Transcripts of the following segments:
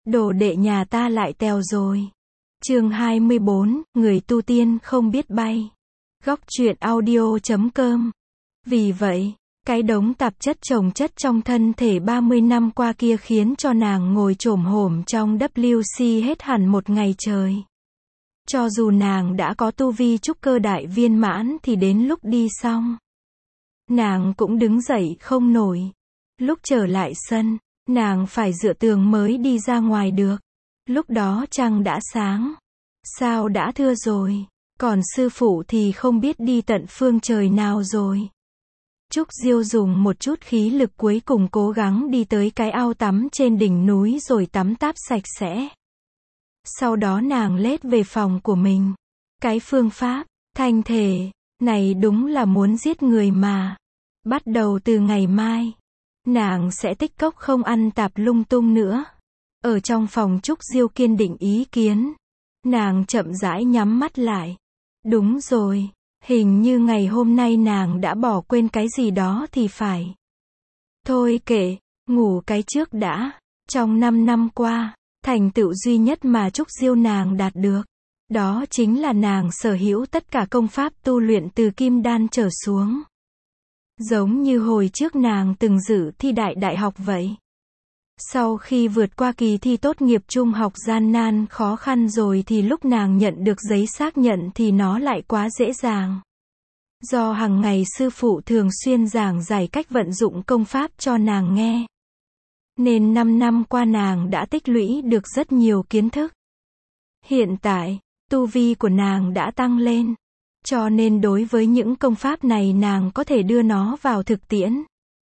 Đồ đệ nhà ta lại tèo rồi. Chương 24, người tu tiên không biết bay. Góc truyện audio.com. Vì vậy, cái đống tạp chất chồng chất trong thân thể 30 năm qua kia khiến cho nàng ngồi chồm hổm trong WC hết hẳn một ngày trời. Cho dù nàng đã có tu vi trúc cơ đại viên mãn thì đến lúc đi xong, nàng cũng đứng dậy không nổi. Lúc trở lại sân, nàng phải dựa tường mới đi ra ngoài được. Lúc đó trăng đã sáng. Sao đã thưa rồi, còn sư phụ thì không biết đi tận phương trời nào rồi. Trúc Diêu dùng một chút khí lực cuối cùng cố gắng đi tới cái ao tắm trên đỉnh núi rồi tắm táp sạch sẽ. Sau đó nàng lết về phòng của mình. Cái phương pháp thanh thể này đúng là muốn giết người mà. Bắt đầu từ ngày mai, nàng sẽ tích cốc không ăn tạp lung tung nữa. Ở trong phòng Trúc Diêu kiên định ý kiến. Nàng chậm rãi nhắm mắt lại. Đúng rồi, hình như ngày hôm nay nàng đã bỏ quên cái gì đó thì phải. Thôi kệ, ngủ cái trước đã. Trong 5 năm qua, thành tựu duy nhất mà Trúc Diêu nàng đạt được, đó chính là nàng sở hữu tất cả công pháp tu luyện từ kim đan trở xuống. Giống như hồi trước nàng từng dự thi đại học vậy. Sau khi vượt qua kỳ thi tốt nghiệp trung học gian nan khó khăn rồi thì lúc nàng nhận được giấy xác nhận thì nó lại quá dễ dàng. Do hàng ngày sư phụ thường xuyên giảng giải cách vận dụng công pháp cho nàng nghe, nên 5 năm qua nàng đã tích lũy được rất nhiều kiến thức. Hiện tại, tu vi của nàng đã tăng lên, cho nên đối với những công pháp này nàng có thể đưa nó vào thực tiễn.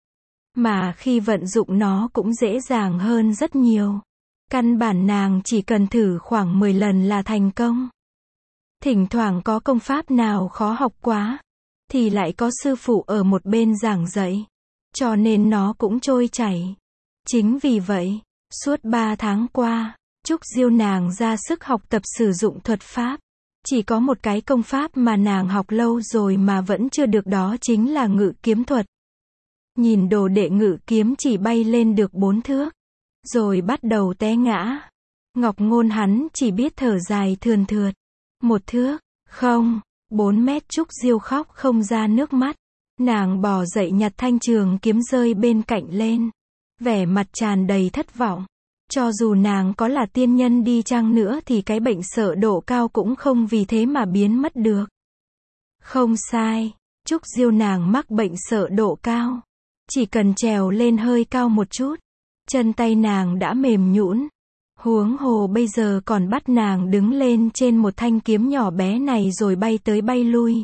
Mà khi vận dụng nó cũng dễ dàng hơn rất nhiều. Căn bản nàng chỉ cần thử khoảng 10 lần là thành công. Thỉnh thoảng có công pháp nào khó học quá, thì lại có sư phụ ở một bên giảng dạy. Cho nên nó cũng trôi chảy. Chính vì vậy, suốt 3 tháng qua, Trúc Diêu nàng ra sức học tập sử dụng thuật pháp. Chỉ có một cái công pháp mà nàng học lâu rồi mà vẫn chưa được, đó chính là ngự kiếm thuật. Nhìn đồ đệ ngự kiếm chỉ bay lên được 4 thước, rồi bắt đầu té ngã. Ngọc Ngôn hắn chỉ biết thở dài thườn thượt. 1 thước, không, 4 mét. Trúc Diêu khóc không ra nước mắt. Nàng bò dậy nhặt thanh trường kiếm rơi bên cạnh lên. Vẻ mặt tràn đầy thất vọng. Cho dù nàng có là tiên nhân đi chăng nữa thì cái bệnh sợ độ cao cũng không vì thế mà biến mất được. Không sai, Trúc Diêu nàng mắc bệnh sợ độ cao. Chỉ cần trèo lên hơi cao một chút, chân tay nàng đã mềm nhũn. Huống hồ bây giờ còn bắt nàng đứng lên trên một thanh kiếm nhỏ bé này rồi bay tới bay lui.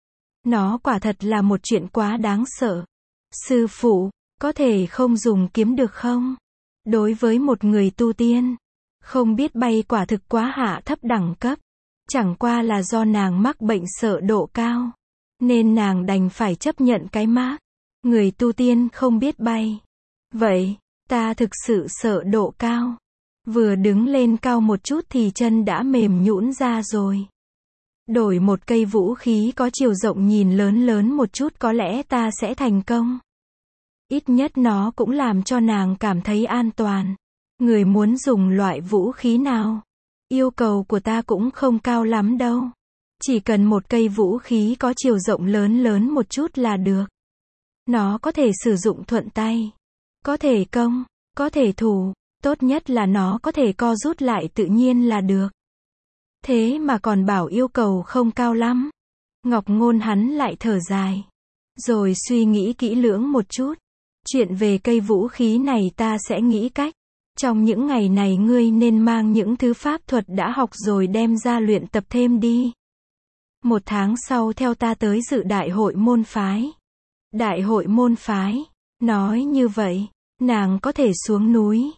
Nó quả thật là một chuyện quá đáng sợ. Sư phụ, có thể không dùng kiếm được không? Đối với một người tu tiên, không biết bay quả thực quá hạ thấp đẳng cấp. Chẳng qua là do nàng mắc bệnh sợ độ cao, nên nàng đành phải chấp nhận cái mác người tu tiên không biết bay. Vậy, ta thực sự sợ độ cao. Vừa đứng lên cao một chút thì chân đã mềm nhũn ra rồi. Đổi một cây vũ khí có chiều rộng nhìn lớn lớn một chút có lẽ ta sẽ thành công. Ít nhất nó cũng làm cho nàng cảm thấy an toàn. Người muốn dùng loại vũ khí nào? Yêu cầu của ta cũng không cao lắm đâu. Chỉ cần một cây vũ khí có chiều rộng lớn lớn một chút là được. Nó có thể sử dụng thuận tay, có thể công, có thể thủ, tốt nhất là nó có thể co rút lại tự nhiên là được. Thế mà còn bảo yêu cầu không cao lắm. Ngọc Ngôn hắn lại thở dài, rồi suy nghĩ kỹ lưỡng một chút. Chuyện về cây vũ khí này ta sẽ nghĩ cách. Trong những ngày này ngươi nên mang những thứ pháp thuật đã học rồi đem ra luyện tập thêm đi. 1 tháng sau theo ta tới dự đại hội môn phái. Đại hội môn phái, nói như vậy, nàng có thể xuống núi.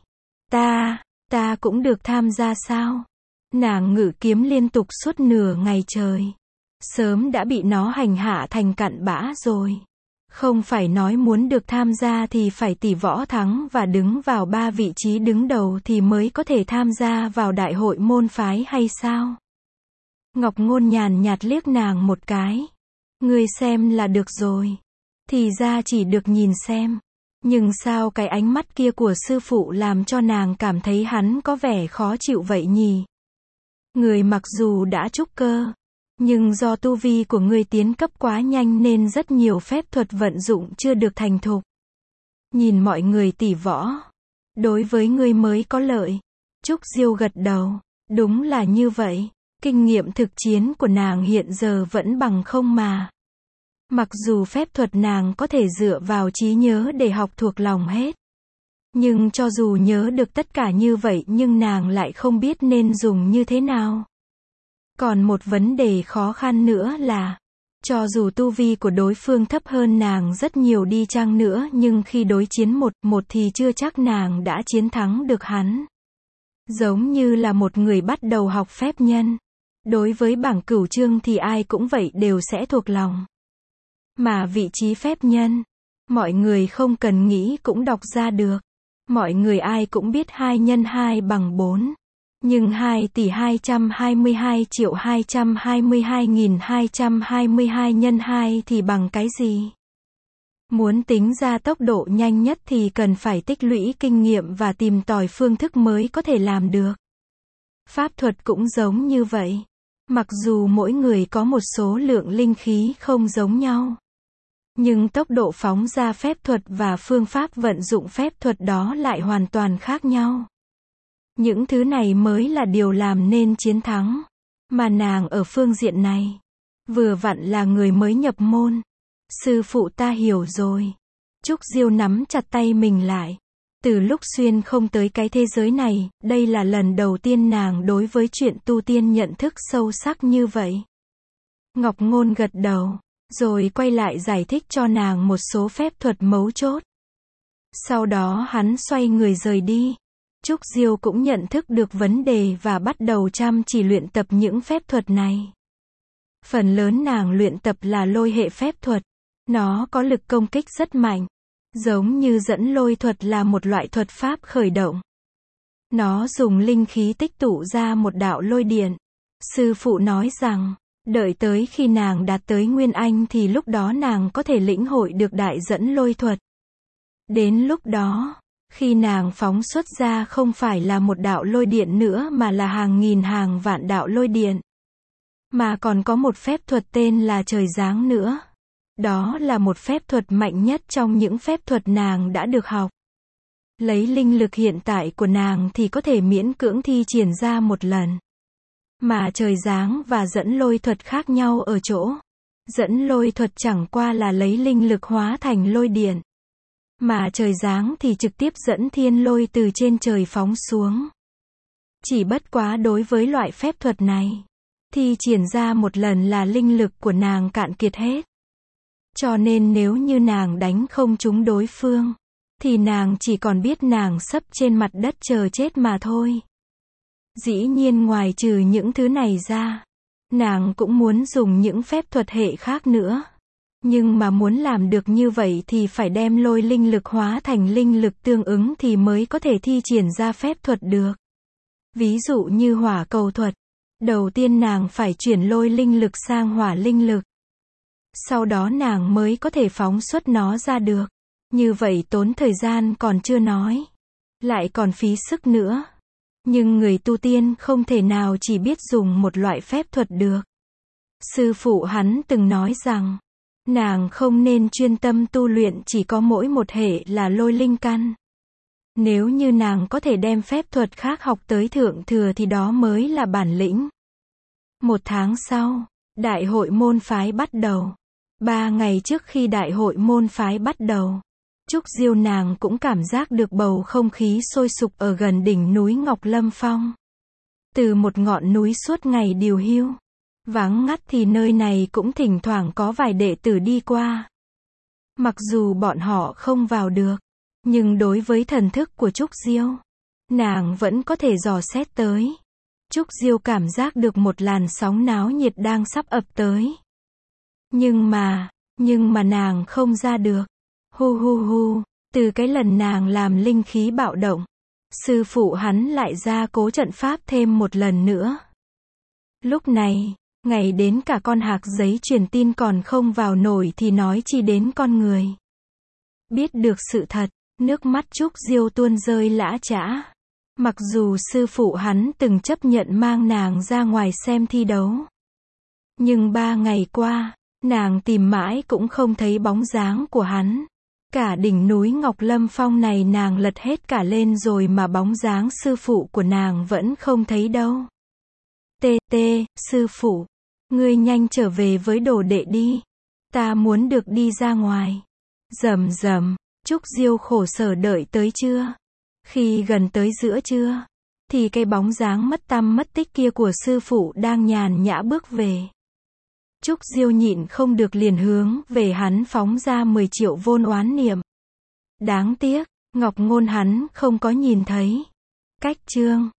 Ta cũng được tham gia sao? Nàng ngự kiếm liên tục suốt nửa ngày trời. Sớm đã bị nó hành hạ thành cặn bã rồi. Không phải nói muốn được tham gia thì phải tỷ võ thắng và đứng vào 3 vị trí đứng đầu thì mới có thể tham gia vào đại hội môn phái hay sao? Ngọc Ngôn nhàn nhạt liếc nàng một cái. Ngươi xem là được rồi. Thì ra chỉ được nhìn xem. Nhưng sao cái ánh mắt kia của sư phụ làm cho nàng cảm thấy hắn có vẻ khó chịu vậy nhỉ? Người mặc dù đã trúc cơ, nhưng do tu vi của người tiến cấp quá nhanh nên rất nhiều phép thuật vận dụng chưa được thành thục. Nhìn mọi người tỷ võ, đối với ngươi mới có lợi. Trúc Diêu gật đầu, đúng là như vậy, kinh nghiệm thực chiến của nàng hiện giờ vẫn bằng không mà. Mặc dù phép thuật nàng có thể dựa vào trí nhớ để học thuộc lòng hết. Nhưng cho dù nhớ được tất cả như vậy nhưng nàng lại không biết nên dùng như thế nào. Còn một vấn đề khó khăn nữa là, cho dù tu vi của đối phương thấp hơn nàng rất nhiều đi chăng nữa nhưng khi đối chiến một thì chưa chắc nàng đã chiến thắng được hắn. Giống như là một người bắt đầu học phép nhân. Đối với bảng cửu chương thì ai cũng vậy đều sẽ thuộc lòng. Mà vị trí phép nhân, mọi người không cần nghĩ cũng đọc ra được. Mọi người ai cũng biết 2 nhân 2 bằng 4. Nhưng 2.222.222.222 nhân 2 thì bằng cái gì? Muốn tính ra tốc độ nhanh nhất thì cần phải tích lũy kinh nghiệm và tìm tòi phương thức mới có thể làm được. Pháp thuật cũng giống như vậy. Mặc dù mỗi người có một số lượng linh khí không giống nhau, nhưng tốc độ phóng ra phép thuật và phương pháp vận dụng phép thuật đó lại hoàn toàn khác nhau. Những thứ này mới là điều làm nên chiến thắng. Mà nàng ở phương diện này, vừa vặn là người mới nhập môn. Sư phụ ta hiểu rồi. Trúc Diêu nắm chặt tay mình lại. Từ lúc xuyên không tới cái thế giới này, đây là lần đầu tiên nàng đối với chuyện tu tiên nhận thức sâu sắc như vậy. Ngọc Ngôn gật đầu, rồi quay lại giải thích cho nàng một số phép thuật mấu chốt. Sau đó hắn xoay người rời đi. Trúc Diêu cũng nhận thức được vấn đề và bắt đầu chăm chỉ luyện tập những phép thuật này. Phần lớn nàng luyện tập là lôi hệ phép thuật. Nó có lực công kích rất mạnh. Giống như dẫn lôi thuật là một loại thuật pháp khởi động. Nó dùng linh khí tích tụ ra một đạo lôi điện. Sư phụ nói rằng, đợi tới khi nàng đạt tới Nguyên Anh thì lúc đó nàng có thể lĩnh hội được đại dẫn lôi thuật. Đến lúc đó, khi nàng phóng xuất ra không phải là một đạo lôi điện nữa mà là hàng nghìn hàng vạn đạo lôi điện. Mà còn có một phép thuật tên là trời giáng nữa. Đó là một phép thuật mạnh nhất trong những phép thuật nàng đã được học. Lấy linh lực hiện tại của nàng thì có thể miễn cưỡng thi triển ra một lần. Mà trời giáng và dẫn lôi thuật khác nhau ở chỗ. Dẫn lôi thuật chẳng qua là lấy linh lực hóa thành lôi điện. Mà trời giáng thì trực tiếp dẫn thiên lôi từ trên trời phóng xuống. Chỉ bất quá đối với loại phép thuật này, thi triển ra một lần là linh lực của nàng cạn kiệt hết. Cho nên nếu như nàng đánh không trúng đối phương, thì nàng chỉ còn biết nàng sấp trên mặt đất chờ chết mà thôi. Dĩ nhiên ngoài trừ những thứ này ra, nàng cũng muốn dùng những phép thuật hệ khác nữa. Nhưng mà muốn làm được như vậy thì phải đem lôi linh lực hóa thành linh lực tương ứng thì mới có thể thi triển ra phép thuật được. Ví dụ như hỏa cầu thuật. Đầu tiên nàng phải chuyển lôi linh lực sang hỏa linh lực. Sau đó nàng mới có thể phóng xuất nó ra được. Như vậy tốn thời gian còn chưa nói. Lại còn phí sức nữa. Nhưng người tu tiên không thể nào chỉ biết dùng một loại phép thuật được. Sư phụ hắn từng nói rằng, nàng không nên chuyên tâm tu luyện chỉ có mỗi một hệ là lôi linh căn. Nếu như nàng có thể đem phép thuật khác học tới thượng thừa thì đó mới là bản lĩnh. 1 tháng sau, đại hội môn phái bắt đầu. 3 ngày trước khi đại hội môn phái bắt đầu, Trúc Diêu nàng cũng cảm giác được bầu không khí sôi sục ở gần đỉnh núi Ngọc Lâm Phong. Từ một ngọn núi suốt ngày điều hiu, vắng ngắt thì nơi này cũng thỉnh thoảng có vài đệ tử đi qua. Mặc dù bọn họ không vào được, nhưng đối với thần thức của Trúc Diêu, nàng vẫn có thể dò xét tới. Trúc Diêu cảm giác được một làn sóng náo nhiệt đang sắp ập tới. Nhưng mà nàng không ra được. Hu hu hu, từ cái lần nàng làm linh khí bạo động, sư phụ hắn lại ra cố trận pháp thêm một lần nữa. Lúc này, ngày đến cả con hạc giấy truyền tin còn không vào nổi thì nói chi đến con người. Biết được sự thật, nước mắt Trúc Diêu tuôn rơi lã chã. Mặc dù sư phụ hắn từng chấp nhận mang nàng ra ngoài xem thi đấu. Nhưng 3 ngày qua, nàng tìm mãi cũng không thấy bóng dáng của hắn. Cả đỉnh núi Ngọc Lâm Phong này nàng lật hết cả lên rồi mà bóng dáng sư phụ của nàng vẫn không thấy đâu. Sư phụ, ngươi nhanh trở về với đồ đệ đi. Ta muốn được đi ra ngoài. Rầm rầm, Trúc Diêu khổ sở đợi tới trưa. Khi gần tới giữa trưa, thì cái bóng dáng mất tăm mất tích kia của sư phụ đang nhàn nhã bước về. Trúc Diêu nhịn không được liền hướng về hắn phóng ra 10 triệu vôn oán niệm. Đáng tiếc, Ngọc Ngôn hắn không có nhìn thấy. Cách chương